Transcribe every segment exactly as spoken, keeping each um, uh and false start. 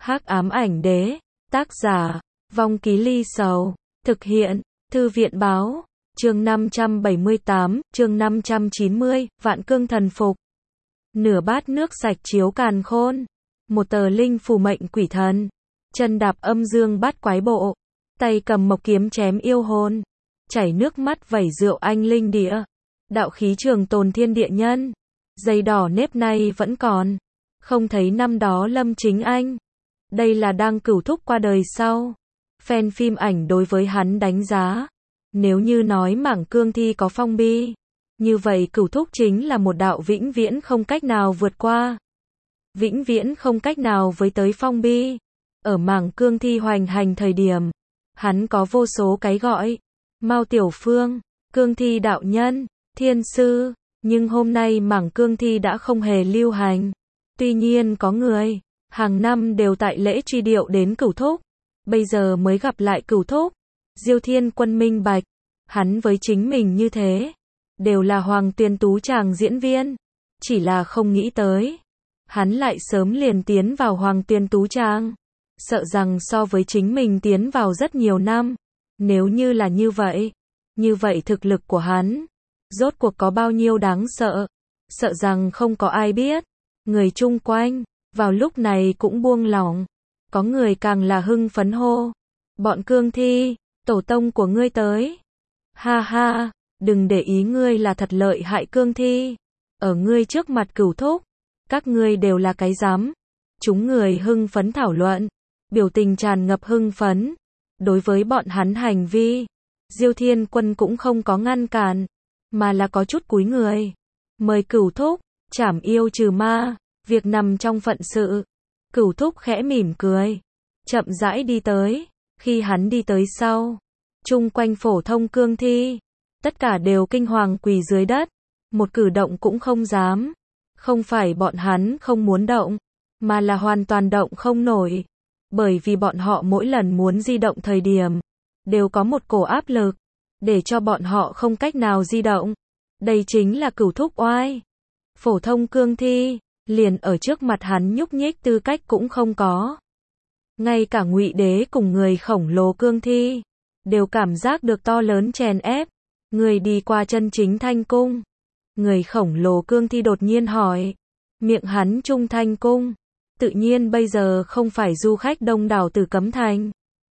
Hắc ám ảnh đế, tác giả, Vong Ký Ly Sầu, thực hiện, Thư viện báo, chương năm trăm bảy mươi tám, chương năm trăm chín mươi, Vạn Cương thần phục. Nửa bát nước sạch chiếu càn khôn, một tờ linh phù mệnh quỷ thần, chân đạp âm dương bát quái bộ, tay cầm mộc kiếm chém yêu hồn, chảy nước mắt vẩy rượu anh linh địa, đạo khí trường tồn thiên địa nhân, dây đỏ nếp nay vẫn còn, không thấy năm đó Lâm Chính Anh. Đây là đang cửu thúc qua đời sau. Fan phim ảnh đối với hắn đánh giá, nếu như nói mảng cương thi có phong bi, như vậy cửu thúc chính là một đạo vĩnh viễn không cách nào vượt qua. Vĩnh viễn không cách nào với tới phong bi. Ở mảng cương thi hoành hành thời điểm, hắn có vô số cái gọi. Mao Tiểu Phương, cương thi đạo nhân, thiên sư, nhưng hôm nay mảng cương thi đã không hề lưu hành. Tuy nhiên có người, hàng năm đều tại lễ truy điệu đến cửu thúc. Bây giờ mới gặp lại cửu thúc. Diêu Thiên Quân minh bạch, hắn với chính mình như thế, đều là Hoàng Tuyền Tú chàng diễn viên, chỉ là không nghĩ tới, hắn lại sớm liền tiến vào Hoàng Tuyền Tú chàng, sợ rằng so với chính mình tiến vào rất nhiều năm. Nếu như là như vậy, như vậy thực lực của hắn, rốt cuộc có bao nhiêu đáng sợ, sợ rằng không có ai biết. Người chung quanh, vào lúc này cũng buông lỏng, có người càng là hưng phấn hô. Bọn cương thi, tổ tông của ngươi tới. Ha ha, đừng để ý ngươi là thật lợi hại cương thi. Ở ngươi trước mặt cửu thúc, các ngươi đều là cái rắm. Chúng người hưng phấn thảo luận, biểu tình tràn ngập hưng phấn. Đối với bọn hắn hành vi, Diêu Thiên Quân cũng không có ngăn cản, mà là có chút cúi người. Mời cửu thúc, trảm yêu trừ ma, việc nằm trong phận sự. Cửu thúc khẽ mỉm cười, chậm rãi đi tới. Khi hắn đi tới sau, chung quanh phổ thông cương thi, tất cả đều kinh hoàng quỳ dưới đất, một cử động cũng không dám. Không phải bọn hắn không muốn động, mà là hoàn toàn động không nổi. Bởi vì bọn họ mỗi lần muốn di động thời điểm, đều có một cổ áp lực, để cho bọn họ không cách nào di động. Đây chính là cửu thúc oai. Phổ thông cương thi, liền ở trước mặt hắn nhúc nhích tư cách cũng không có. Ngay cả Ngụy Đế cùng người khổng lồ cương thi, đều cảm giác được to lớn chèn ép. Người đi qua chân chính thanh cung. Người khổng lồ cương thi đột nhiên hỏi. Miệng hắn trung thanh cung. Tự nhiên bây giờ không phải du khách đông đảo từ Cấm Thành,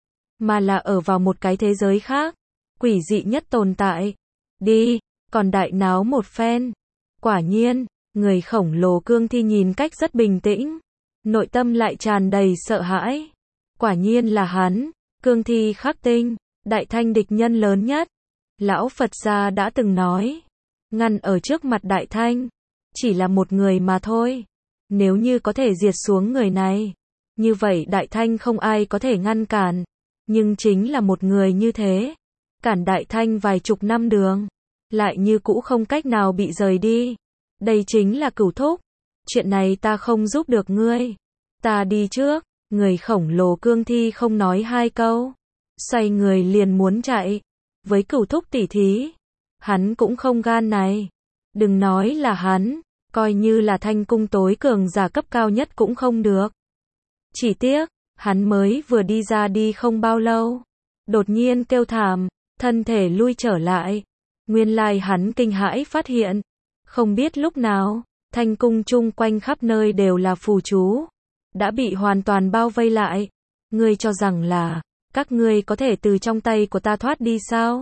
mà là ở vào một cái thế giới khác, quỷ dị nhất tồn tại. Đi, còn đại náo một phen. Quả nhiên, người khổng lồ cương thi nhìn cách rất bình tĩnh, nội tâm lại tràn đầy sợ hãi. Quả nhiên là hắn, cương thi khắc tinh, đại thanh địch nhân lớn nhất. Lão Phật gia đã từng nói, ngăn ở trước mặt đại thanh, chỉ là một người mà thôi. Nếu như có thể diệt xuống người này, như vậy đại thanh không ai có thể ngăn cản. Nhưng chính là một người như thế, cản đại thanh vài chục năm đường, lại như cũ không cách nào bị rời đi. Đây chính là cửu thúc. Chuyện này ta không giúp được ngươi. Ta đi trước. Người khổng lồ cương thi không nói hai câu, xoay người liền muốn chạy. Với cửu thúc tỉ thí, hắn cũng không gan này. Đừng nói là hắn, coi như là thanh cung tối cường giả cấp cao nhất cũng không được. Chỉ tiếc, hắn mới vừa đi ra đi không bao lâu, đột nhiên kêu thảm, thân thể lui trở lại. Nguyên lai hắn kinh hãi phát hiện, không biết lúc nào, thanh cung chung quanh khắp nơi đều là phù chú, đã bị hoàn toàn bao vây lại. Ngươi cho rằng là, các ngươi có thể từ trong tay của ta thoát đi sao?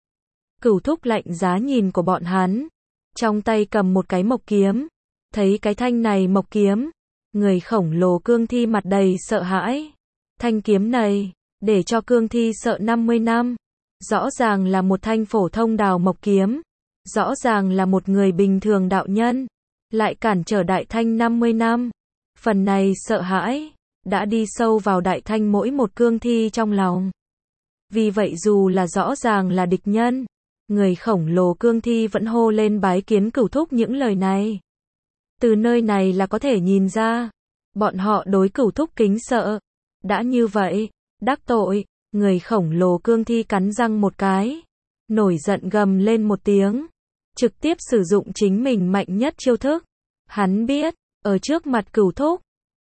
Cửu thúc lạnh giá nhìn của bọn hắn, trong tay cầm một cái mộc kiếm, thấy cái thanh này mộc kiếm, người khổng lồ cương thi mặt đầy sợ hãi. Thanh kiếm này, để cho cương thi sợ năm mươi năm, rõ ràng là một thanh phổ thông đào mộc kiếm, rõ ràng là một người bình thường đạo nhân, lại cản trở đại thanh năm mươi năm. Phần này sợ hãi, đã đi sâu vào đại thanh mỗi một cương thi trong lòng. Vì vậy dù là rõ ràng là địch nhân, người khổng lồ cương thi vẫn hô lên bái kiến cửu thúc những lời này. Từ nơi này là có thể nhìn ra, bọn họ đối cửu thúc kính sợ. Đã như vậy, đắc tội, người khổng lồ cương thi cắn răng một cái, nổi giận gầm lên một tiếng, trực tiếp sử dụng chính mình mạnh nhất chiêu thức. Hắn biết, ở trước mặt cửu thúc,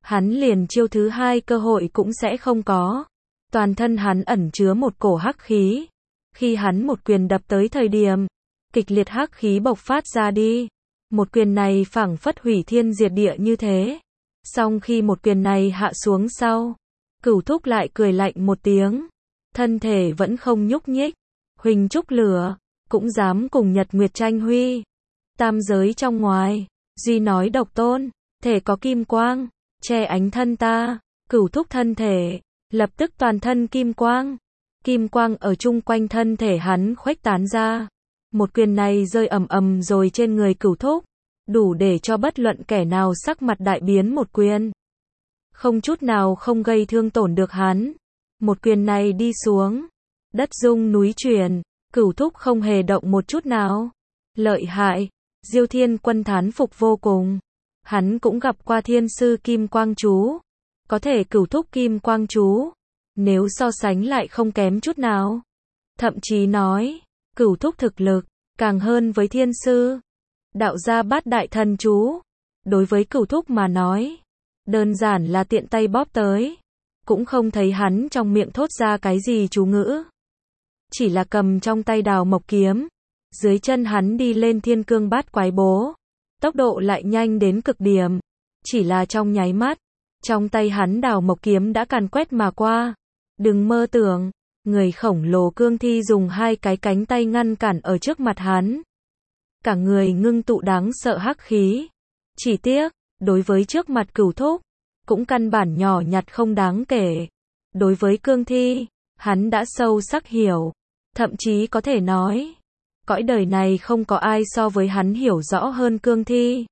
hắn liền chiêu thứ hai cơ hội cũng sẽ không có. Toàn thân hắn ẩn chứa một cổ hắc khí. Khi hắn một quyền đập tới thời điểm, kịch liệt hắc khí bộc phát ra đi. Một quyền này phảng phất hủy thiên diệt địa như thế. Song khi một quyền này hạ xuống sau, Cửu Thúc lại cười lạnh một tiếng. Thân thể vẫn không nhúc nhích. Huỳnh trúc lửa, cũng dám cùng Nhật Nguyệt tranh huy. Tam giới trong ngoài, duy nói độc tôn, thể có kim quang, che ánh thân ta. Cửu Thúc thân thể, lập tức toàn thân kim quang. Kim quang ở chung quanh thân thể hắn khuếch tán ra. Một quyền này rơi ầm ầm rồi trên người Cửu Thúc, đủ để cho bất luận kẻ nào sắc mặt đại biến một quyền. Không chút nào không gây thương tổn được hắn. Một quyền này đi xuống, đất rung núi chuyển, Cửu Thúc không hề động một chút nào. Lợi hại, Diêu Thiên Quân thán phục vô cùng. Hắn cũng gặp qua thiên sư Kim Quang Chú. Có thể Cửu Thúc Kim Quang Chú, nếu so sánh lại không kém chút nào. Thậm chí nói, Cửu Thúc thực lực, càng hơn với thiên sư. Đạo gia bát đại thần chú, đối với Cửu Thúc mà nói, đơn giản là tiện tay bóp tới. Cũng không thấy hắn trong miệng thốt ra cái gì chú ngữ. Chỉ là cầm trong tay đào mộc kiếm. Dưới chân hắn đi lên thiên cương bát quái bố. Tốc độ lại nhanh đến cực điểm. Chỉ là trong nháy mắt, trong tay hắn đào mộc kiếm đã càn quét mà qua. Đừng mơ tưởng, người khổng lồ cương thi dùng hai cái cánh tay ngăn cản ở trước mặt hắn. Cả người ngưng tụ đáng sợ hắc khí. Chỉ tiếc, đối với trước mặt Cửu Thúc, cũng căn bản nhỏ nhặt không đáng kể. Đối với cương thi, hắn đã sâu sắc hiểu. Thậm chí có thể nói, cõi đời này không có ai so với hắn hiểu rõ hơn cương thi.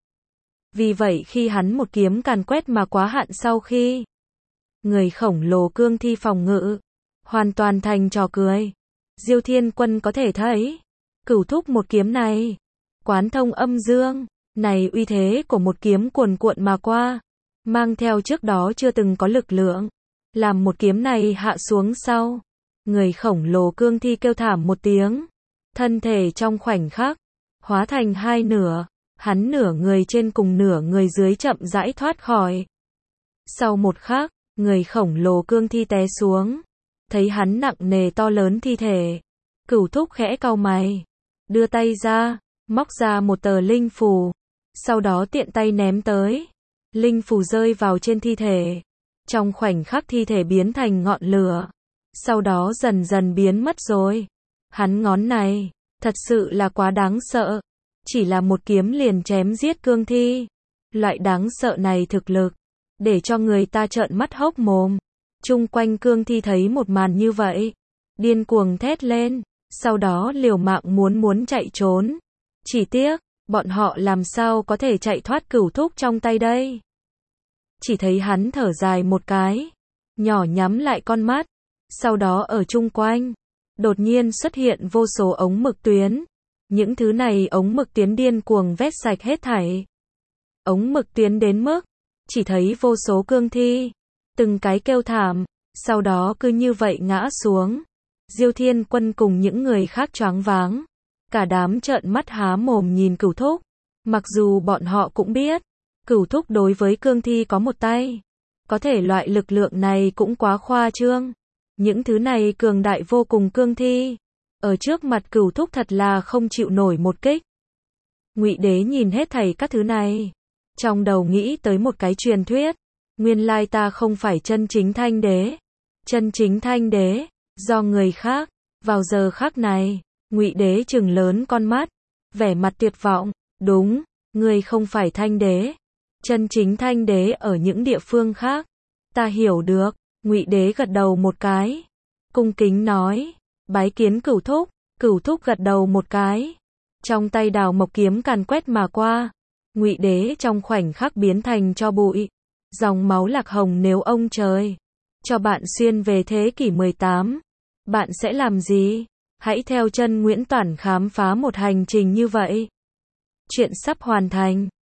Vì vậy khi hắn một kiếm càn quét mà quá hạn sau khi người khổng lồ cương thi phòng ngự, hoàn toàn thành trò cười. Diêu Thiên Quân có thể thấy, Cửu Thúc một kiếm này, quán thông âm dương, này uy thế của một kiếm cuồn cuộn mà qua, mang theo trước đó chưa từng có lực lượng. Làm một kiếm này hạ xuống sau, người khổng lồ cương thi kêu thảm một tiếng. Thân thể trong khoảnh khắc, hóa thành hai nửa, hắn nửa người trên cùng nửa người dưới chậm rãi thoát khỏi. Sau một khắc, người khổng lồ cương thi té xuống. Thấy hắn nặng nề to lớn thi thể. Cửu Thúc khẽ cau mày. Đưa tay ra, móc ra một tờ linh phù. Sau đó tiện tay ném tới. Linh phù rơi vào trên thi thể. Trong khoảnh khắc thi thể biến thành ngọn lửa. Sau đó dần dần biến mất rồi. Hắn ngón này, thật sự là quá đáng sợ. Chỉ là một kiếm liền chém giết cương thi. Loại đáng sợ này thực lực, để cho người ta trợn mắt hốc mồm. Chung quanh cương thi thấy một màn như vậy, điên cuồng thét lên, sau đó liều mạng muốn muốn chạy trốn. Chỉ tiếc, bọn họ làm sao có thể chạy thoát Cửu Thúc trong tay đây. Chỉ thấy hắn thở dài một cái, nhỏ nhắm lại con mắt, sau đó ở chung quanh, đột nhiên xuất hiện vô số ống mực tuyến. Những thứ này ống mực tuyến điên cuồng vét sạch hết thảy. Ống mực tuyến đến mức, chỉ thấy vô số cương thi, từng cái kêu thảm, sau đó cứ như vậy ngã xuống. Diêu Thiên Quân cùng những người khác choáng váng, cả đám trợn mắt há mồm nhìn Cửu Thúc. Mặc dù bọn họ cũng biết, Cửu Thúc đối với cương thi có một tay, có thể loại lực lượng này cũng quá khoa trương. Những thứ này cường đại vô cùng cương thi, ở trước mặt Cửu Thúc thật là không chịu nổi một kích. Ngụy Đế nhìn hết thảy các thứ này, trong đầu nghĩ tới một cái truyền thuyết. Nguyên lai ta không phải chân chính Thanh Đế. Chân chính Thanh Đế, do người khác. Vào giờ khắc này, Ngụy Đế trừng lớn con mắt, vẻ mặt tuyệt vọng. Đúng, ngươi không phải Thanh Đế. Chân chính Thanh Đế ở những địa phương khác. Ta hiểu được. Ngụy Đế gật đầu một cái, cung kính nói, bái kiến Cửu Thúc. Cửu Thúc gật đầu một cái, trong tay đào mộc kiếm càn quét mà qua. Ngụy Đế trong khoảnh khắc biến thành tro bụi. Dòng máu lạc hồng nếu ông trời cho bạn xuyên về thế kỷ mười tám, bạn sẽ làm gì? Hãy theo chân Nguyễn Toản khám phá một hành trình như vậy. Chuyện sắp hoàn thành.